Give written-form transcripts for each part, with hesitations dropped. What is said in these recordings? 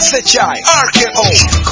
SHI RKO.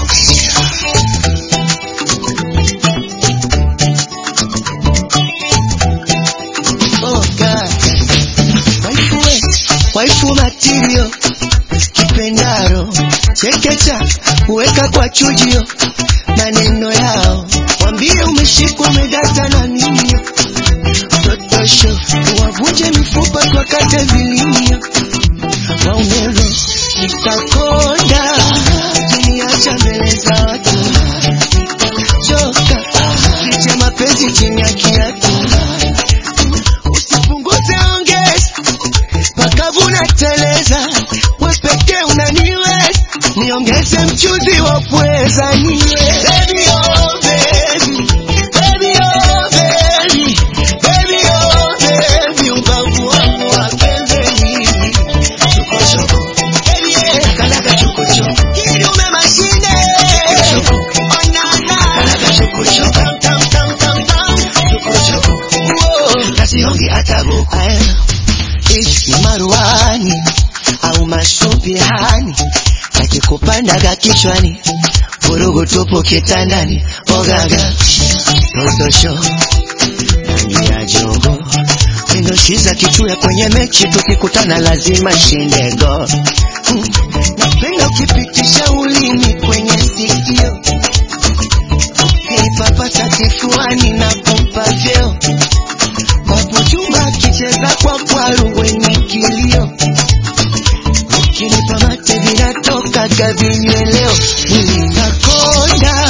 Waifu material kipendaro chekecha uweka kwa chujio maneno yao wambie umeshikwa umedata na nini totosho wavunje mifupa kwa kate vilimio waumero nikakonda kiniacha mbele za watu choka fiche mapenzi chini ya kiatu usipunguze ongeza pakavuna teleza wepeke unaniwe niongeze mchuzi wa pweza niwe baby oh baby baby oh baby baby oh baby ubavu wangu wapenze nini chokochoko baby yeah kalaga chokochoko kidume mashine onana kalaga chokochoko tam tam tam tam chokochoko nasiongi hata buku ni maruani au masumbihani yakikupandaga kichwani vurugu tupo kitandani ogaga rotosho rangi ya jogo indoshiza kichuya kwenye mechi tukikutana lazima shindego napenda ukipitisha ulimi kwenye sikio ukipapasa kifuani na kumpa vyeo Wapujuma kicheza kwa kwaru wenye kilio ukinipa mate vinatoka kavinyweleo nikakonda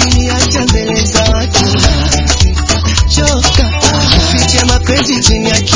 kiniacha mbele za watu choka fiche mapenzi chini ya